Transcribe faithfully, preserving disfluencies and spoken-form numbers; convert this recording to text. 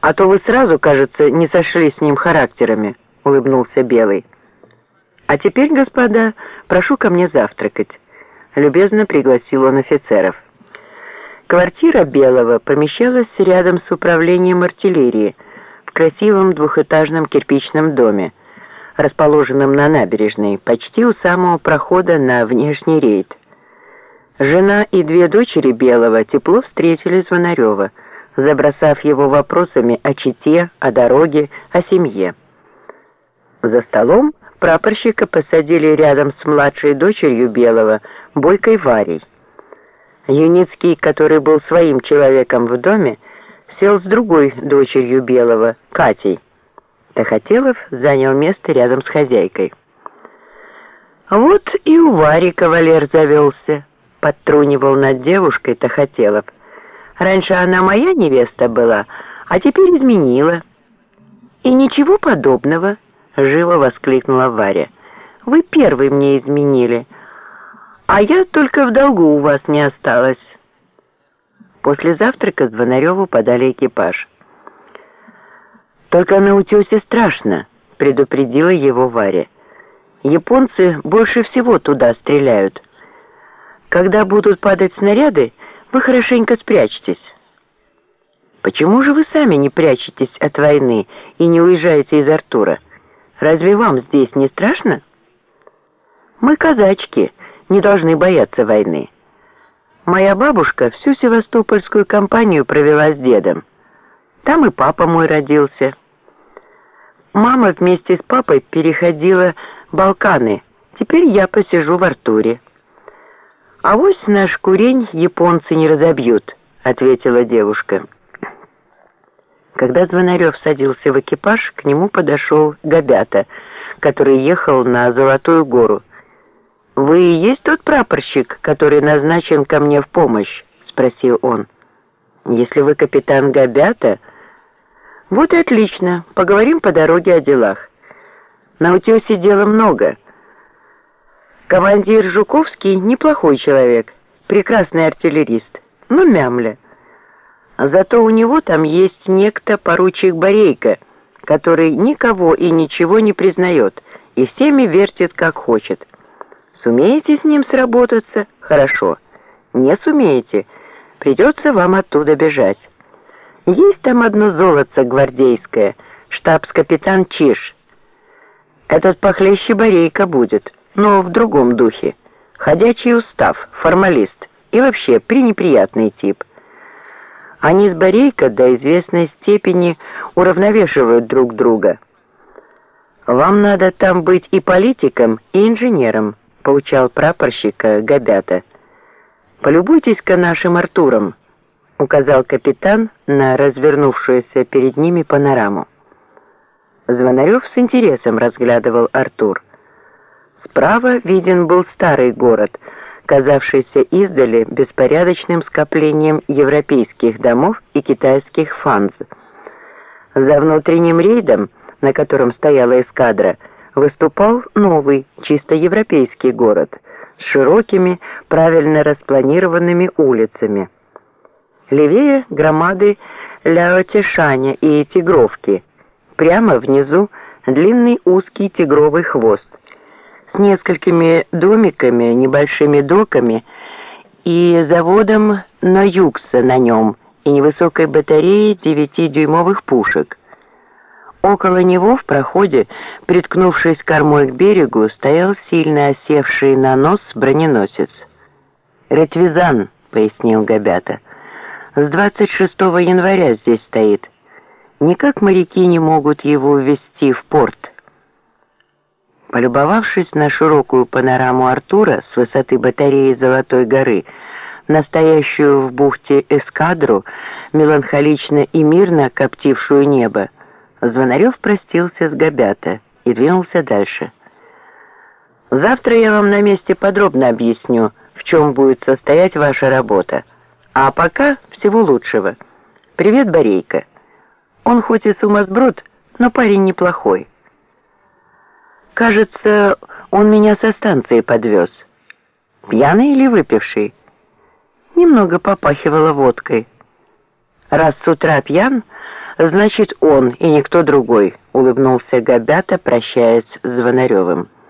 «А то вы сразу, кажется, не сошли с ним характерами», — улыбнулся Белый. «А теперь, господа, прошу ко мне завтракать», — любезно пригласил он офицеров. Квартира Белого помещалась рядом с управлением артиллерии в красивом двухэтажном кирпичном доме, расположенном на набережной, почти у самого прохода на внешний рейд. Жена и две дочери Белого тепло встретили Звонарева, забросав его вопросами о чете, о дороге, о семье. За столом прапорщика посадили рядом с младшей дочерью Белого, бойкой Варей. Юницкий, который был своим человеком в доме, сел с другой дочерью Белого, Катей. Тахателов занял место рядом с хозяйкой. «Вот и у Вари кавалер завелся», — подтрунивал над девушкой Тахателов. «Раньше она моя невеста была, а теперь изменила». «И ничего подобного», — живо воскликнула Варя. «Вы первый мне изменили, а я только в долгу у вас не осталась». После завтрака Звонареву подали экипаж. «Только на утесе страшно», — предупредила его Варя. «Японцы больше всего туда стреляют. Когда будут падать снаряды, вы хорошенько спрячьтесь». «Почему же вы сами не прячетесь от войны и не уезжаете из Артура? Разве вам здесь не страшно?» «Мы казачки, не должны бояться войны. Моя бабушка всю севастопольскую кампанию провела с дедом. Там и папа мой родился. Мама вместе с папой переходила Балканы. Теперь я посижу в Артуре». «Авось наш курень японцы не разобьют», — ответила девушка. Когда Звонарев садился в экипаж, к нему подошел Габята, который ехал на Золотую гору. «Вы и есть тот прапорщик, который назначен ко мне в помощь?» — спросил он. «Если вы капитан Габята...» «Вот и отлично, поговорим по дороге о делах. На утесе дела много. Командир Жуковский неплохой человек, прекрасный артиллерист, но мямля. Зато у него там есть некто поручик Борейко, который никого и ничего не признает и всеми вертит как хочет. Сумеете с ним сработаться? Хорошо. Не сумеете, придется вам оттуда бежать. Есть там одно золотце гвардейское, штабс-капитан Чиж. Этот похлеще Борейко будет, но в другом духе. Ходячий устав, формалист и вообще пренеприятный тип. Они с Борейко до известной степени уравновешивают друг друга. Вам надо там быть и политиком, и инженером, поучал прапорщика Габята. «Полюбуйтесь-ка нашим Артуром», — указал капитан на развернувшуюся перед ними панораму. Звонарев с интересом разглядывал Артур. Справа виден был старый город, казавшийся издали беспорядочным скоплением европейских домов и китайских фанз. За внутренним рейдом, на котором стояла эскадра, выступал новый, чисто европейский город с широкими, правильно распланированными улицами. Левее громады Ляо-Тишаня и Тигровки. Прямо внизу длинный узкий тигровый хвост с несколькими домиками, небольшими доками и заводом Ноюкса на нем и невысокой батареей девятидюймовых пушек. Около него в проходе, приткнувшись кормой к берегу, стоял сильно осевший на нос броненосец. «Ретвизан», — пояснил Габята, — «с двадцать шестого января здесь стоит. Никак моряки не могут его ввести в порт». Полюбовавшись на широкую панораму Артура с высоты батареи Золотой горы, настоящую в бухте эскадру, меланхолично и мирно коптившую небо, Звонарев простился с Габята и двинулся дальше. «Завтра я вам на месте подробно объясню, в чем будет состоять ваша работа. А пока всего лучшего. Привет, Борейко. Он хоть и сумасброд, но парень неплохой. Кажется, он меня со станции подвез. Пьяный или выпивший?» Немного попахивало водкой. «Раз с утра пьян, «Значит, он и никто другой», — улыбнулся Габята, прощаясь с Звонаревым.